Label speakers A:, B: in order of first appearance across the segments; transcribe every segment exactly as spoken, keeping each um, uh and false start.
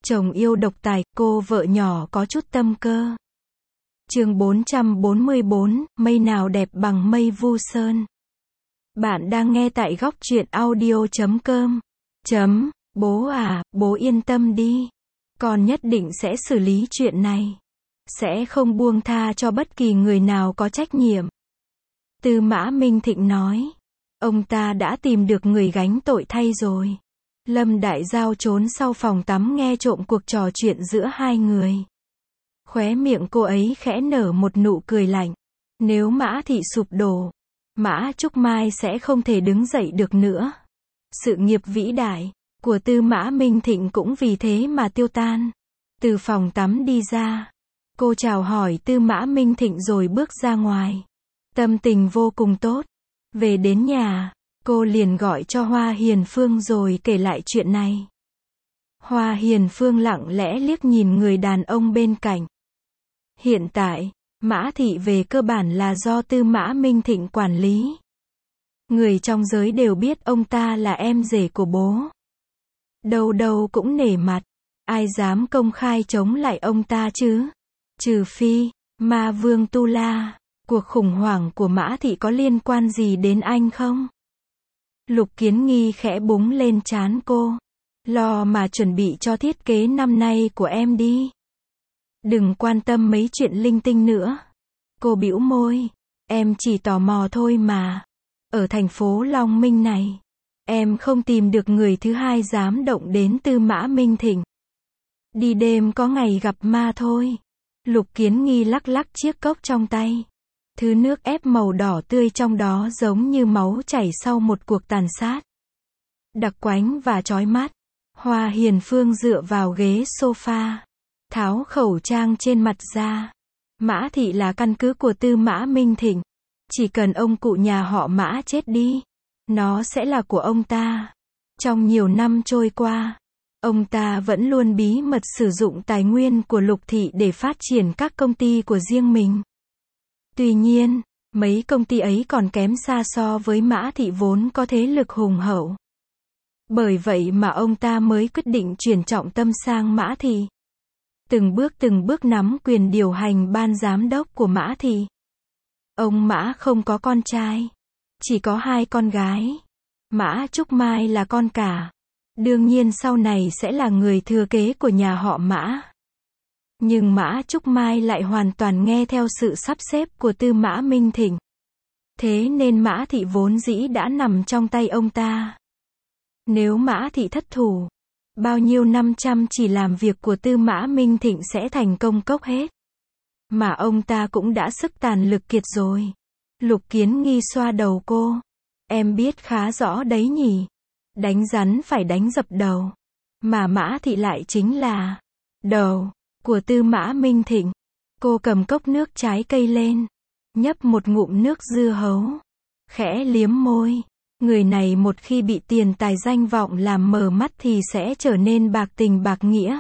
A: Chồng yêu độc tài, cô vợ nhỏ có chút tâm cơ. Chương bốn trăm bốn mươi bốn, mây nào đẹp bằng mây Vu Sơn. Bạn đang nghe tại góc truyện audio chấm com. Chấm, bố à, bố yên tâm đi. Con nhất định sẽ xử lý chuyện này. Sẽ không buông tha cho bất kỳ người nào có trách nhiệm. Tư Mã Minh Thịnh nói. Ông ta đã tìm được người gánh tội thay rồi. Lâm Đại Giao trốn sau phòng tắm nghe trộm cuộc trò chuyện giữa hai người. Khóe miệng cô ấy khẽ nở một nụ cười lạnh. Nếu Mã Thị sụp đổ, Mã Trúc Mai sẽ không thể đứng dậy được nữa. Sự nghiệp vĩ đại của Tư Mã Minh Thịnh cũng vì thế mà tiêu tan. Từ phòng tắm đi ra, cô chào hỏi Tư Mã Minh Thịnh rồi bước ra ngoài. Tâm tình vô cùng tốt. Về đến nhà, cô liền gọi cho Hoa Hiền Phương rồi kể lại chuyện này. Hoa Hiền Phương lặng lẽ liếc nhìn người đàn ông bên cạnh. Hiện tại, Mã Thị về cơ bản là do Tư Mã Minh Thịnh quản lý. Người trong giới đều biết ông ta là em rể của bố. Đâu đâu cũng nể mặt. Ai dám công khai chống lại ông ta chứ? Trừ phi, Ma Vương Tu La. Cuộc khủng hoảng của Mã Thị có liên quan gì đến anh không? Lục Kiến Nghi khẽ búng lên trán cô. Lo mà chuẩn bị cho thiết kế năm nay của em đi. Đừng quan tâm mấy chuyện linh tinh nữa. Cô bĩu môi. Em chỉ tò mò thôi mà. Ở thành phố Long Minh này, em không tìm được người thứ hai dám động đến Tư Mã Minh Thịnh. Đi đêm có ngày gặp ma thôi. Lục Kiến Nghi lắc lắc chiếc cốc trong tay. Thứ nước ép màu đỏ tươi trong đó giống như máu chảy sau một cuộc tàn sát. Đặc quánh và chói mắt. Hoa Hiền Phương dựa vào ghế sofa, tháo khẩu trang trên mặt ra. Mã Thị là căn cứ của Tư Mã Minh Thịnh. Chỉ cần ông cụ nhà họ Mã chết đi, nó sẽ là của ông ta. Trong nhiều năm trôi qua, ông ta vẫn luôn bí mật sử dụng tài nguyên của Lục Thị để phát triển các công ty của riêng mình. Tuy nhiên, mấy công ty ấy còn kém xa so với Mã Thị vốn có thế lực hùng hậu. Bởi vậy mà ông ta mới quyết định chuyển trọng tâm sang Mã Thị. Từng bước từng bước nắm quyền điều hành ban giám đốc của Mã Thị. Ông Mã không có con trai, chỉ có hai con gái. Mã Trúc Mai là con cả. Đương nhiên sau này sẽ là người thừa kế của nhà họ Mã. Nhưng Mã Trúc Mai lại hoàn toàn nghe theo sự sắp xếp của Tư Mã Minh Thịnh. Thế nên Mã Thị vốn dĩ đã nằm trong tay ông ta. Nếu Mã Thị thất thủ, bao nhiêu năm chăm chỉ làm việc của Tư Mã Minh Thịnh sẽ thành công cốc hết. Mà ông ta cũng đã sức tàn lực kiệt rồi. Lục Kiến Nghi xoa đầu cô. Em biết khá rõ đấy nhỉ. Đánh rắn phải đánh dập đầu. Mà Mã Thị lại chính là đầu của Tư Mã Minh Thịnh. Cô cầm cốc nước trái cây lên, nhấp một ngụm nước dưa hấu, khẽ liếm môi. Người này một khi bị tiền tài danh vọng làm mờ mắt thì sẽ trở nên bạc tình bạc nghĩa.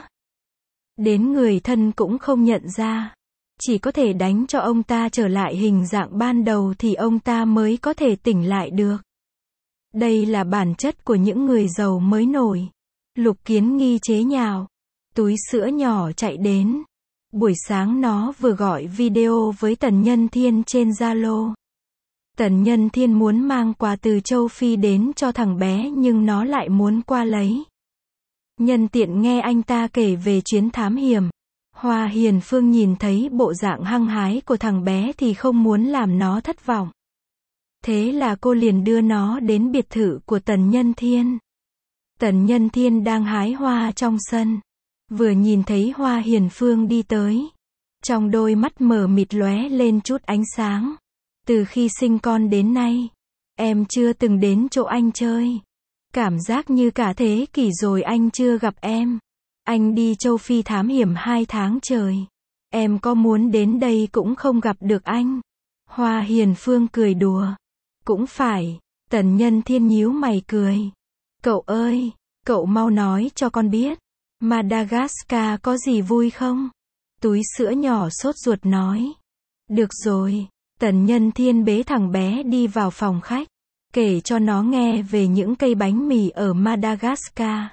A: Đến người thân cũng không nhận ra. Chỉ có thể đánh cho ông ta trở lại hình dạng ban đầu thì ông ta mới có thể tỉnh lại được. Đây là bản chất của những người giàu mới nổi. Lục Kiến Nghi chế nhạo. Túi sữa nhỏ chạy đến. Buổi sáng nó vừa gọi video với Tần Nhân Thiên trên Zalo. Tần Nhân Thiên muốn mang quà từ châu Phi đến cho thằng bé nhưng nó lại muốn qua lấy. Nhân tiện nghe anh ta kể về chuyến thám hiểm. Hoa Hiền Phương nhìn thấy bộ dạng hăng hái của thằng bé thì không muốn làm nó thất vọng. Thế là cô liền đưa nó đến biệt thự của Tần Nhân Thiên. Tần Nhân Thiên đang hái hoa trong sân. Vừa nhìn thấy Hoa Hiền Phương đi tới, trong đôi mắt mờ mịt lóe lên chút ánh sáng. Từ khi sinh con đến nay, em chưa từng đến chỗ anh chơi. Cảm giác như cả thế kỷ rồi anh chưa gặp em. Anh đi châu Phi thám hiểm hai tháng trời. Em có muốn đến đây cũng không gặp được anh. Hoa Hiền Phương cười đùa. Cũng phải. Tần Nhân Thiên nhíu mày cười. Cậu ơi, cậu mau nói cho con biết. Madagascar có gì vui không? Túi sữa nhỏ sốt ruột nói. Được rồi. Tần Nhân Thiên bế thằng bé đi vào phòng khách. Kể cho nó nghe về những cây bánh mì ở Madagascar.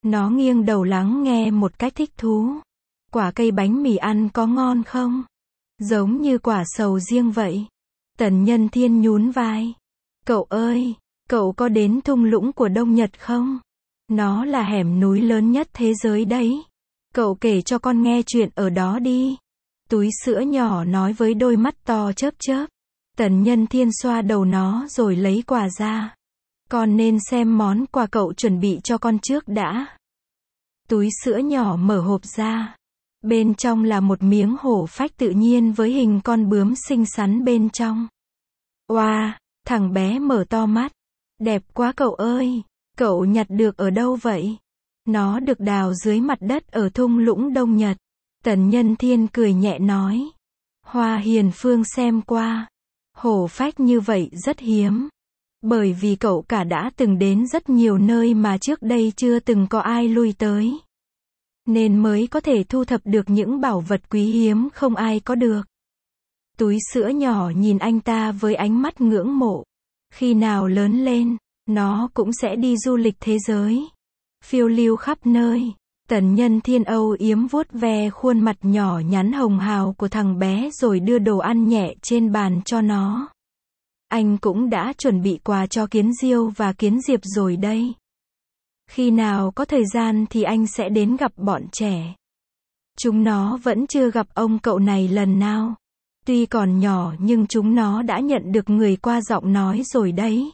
A: Nó nghiêng đầu lắng nghe một cách thích thú. Quả cây bánh mì ăn có ngon không? Giống như quả sầu riêng vậy. Tần Nhân Thiên nhún vai. Cậu ơi, cậu có đến thung lũng của Đông Nhật không? Nó là hẻm núi lớn nhất thế giới đấy. Cậu kể cho con nghe chuyện ở đó đi. Túi sữa nhỏ nói với đôi mắt to chớp chớp. Tần Nhân Thiên xoa đầu nó rồi lấy quà ra. Con nên xem món quà cậu chuẩn bị cho con trước đã. Túi sữa nhỏ mở hộp ra. Bên trong là một miếng hổ phách tự nhiên với hình con bướm xinh xắn bên trong. Oa, wow, thằng bé mở to mắt. Đẹp quá cậu ơi, cậu nhặt được ở đâu vậy? Nó được đào dưới mặt đất ở thung lũng Đông Nhật. Tần Nhân Thiên cười nhẹ nói. Hoa Hiền Phương xem qua. Hổ phách như vậy rất hiếm. Bởi vì cậu cả đã từng đến rất nhiều nơi mà trước đây chưa từng có ai lui tới. Nên mới có thể thu thập được những bảo vật quý hiếm không ai có được. Túi sữa nhỏ nhìn anh ta với ánh mắt ngưỡng mộ. Khi nào lớn lên, nó cũng sẽ đi du lịch thế giới. Phiêu lưu khắp nơi. Tần Nhân Thiên âu yếm vuốt ve khuôn mặt nhỏ nhắn hồng hào của thằng bé rồi đưa đồ ăn nhẹ trên bàn cho nó. Anh cũng đã chuẩn bị quà cho Kiến Diêu và Kiến Diệp rồi đây. Khi nào có thời gian thì anh sẽ đến gặp bọn trẻ. Chúng nó vẫn chưa gặp ông cậu này lần nào. Tuy còn nhỏ nhưng chúng nó đã nhận được người qua giọng nói rồi đấy.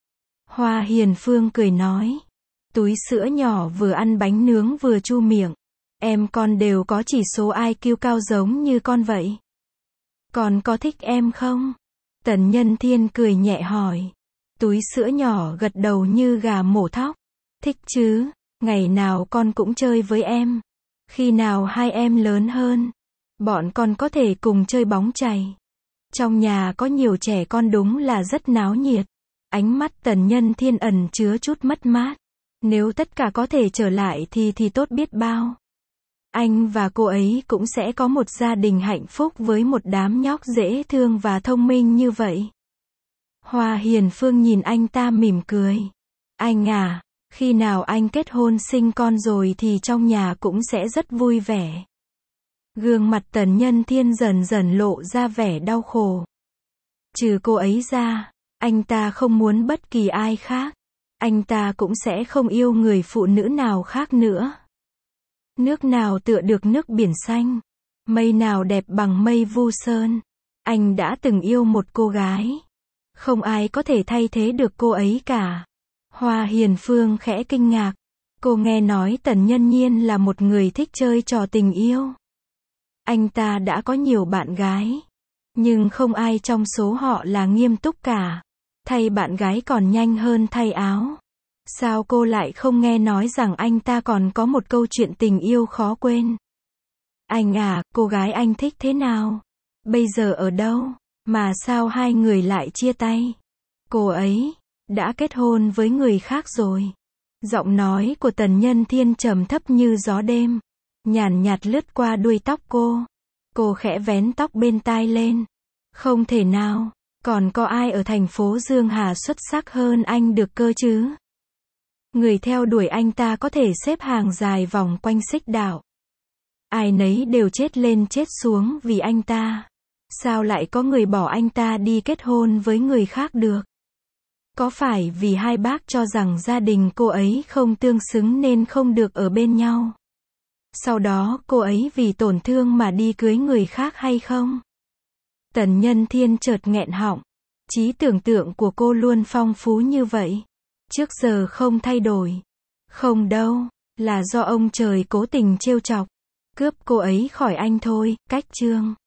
A: Hoa Hiền Phương cười nói. Túi sữa nhỏ vừa ăn bánh nướng vừa chu miệng. Em con đều có chỉ số i kiu cao giống như con vậy. Con có thích em không? Tần Nhân Thiên cười nhẹ hỏi. Túi sữa nhỏ gật đầu như gà mổ thóc. Thích chứ, ngày nào con cũng chơi với em. Khi nào hai em lớn hơn, bọn con có thể cùng chơi bóng chày. Trong nhà có nhiều trẻ con đúng là rất náo nhiệt. Ánh mắt Tần Nhân Thiên ẩn chứa chút mất mát. Nếu tất cả có thể trở lại thì thì tốt biết bao. Anh và cô ấy cũng sẽ có một gia đình hạnh phúc với một đám nhóc dễ thương và thông minh như vậy. Hoa Hiền Phương nhìn anh ta mỉm cười. Anh à, khi nào anh kết hôn sinh con rồi thì trong nhà cũng sẽ rất vui vẻ. Gương mặt Tần Nhân Thiên dần dần lộ ra vẻ đau khổ. Trừ cô ấy ra, anh ta không muốn bất kỳ ai khác. Anh ta cũng sẽ không yêu người phụ nữ nào khác nữa. Nước nào tựa được nước biển xanh, mây nào đẹp bằng mây Vu Sơn. Anh đã từng yêu một cô gái. Không ai có thể thay thế được cô ấy cả. Hoa Hiền Phương khẽ kinh ngạc. Cô nghe nói Tần Nhân Nhiên là một người thích chơi trò tình yêu. Anh ta đã có nhiều bạn gái. Nhưng không ai trong số họ là nghiêm túc cả. Thay bạn gái còn nhanh hơn thay áo. Sao cô lại không nghe nói rằng anh ta còn có một câu chuyện tình yêu khó quên? Anh à, cô gái anh thích thế nào? Bây giờ ở đâu? Mà sao hai người lại chia tay? Cô ấy đã kết hôn với người khác rồi. Giọng nói của Tần Nhân Thiên trầm thấp như gió đêm, nhàn nhạt lướt qua đuôi tóc cô. Cô khẽ vén tóc bên tai lên. Không thể nào, còn có ai ở thành phố Dương Hà xuất sắc hơn anh được cơ chứ? Người theo đuổi anh ta có thể xếp hàng dài vòng quanh xích đạo. Ai nấy đều chết lên chết xuống vì anh ta. Sao lại có người bỏ anh ta đi kết hôn với người khác được? Có phải vì hai bác cho rằng gia đình cô ấy không tương xứng nên không được ở bên nhau? Sau đó cô ấy vì tổn thương mà đi cưới người khác hay không? Tần Nhân Thiên chợt nghẹn họng. Trí tưởng tượng của cô luôn phong phú như vậy. Trước giờ không thay đổi. Không đâu, là do ông trời cố tình trêu chọc. Cướp cô ấy khỏi anh thôi, cách chương.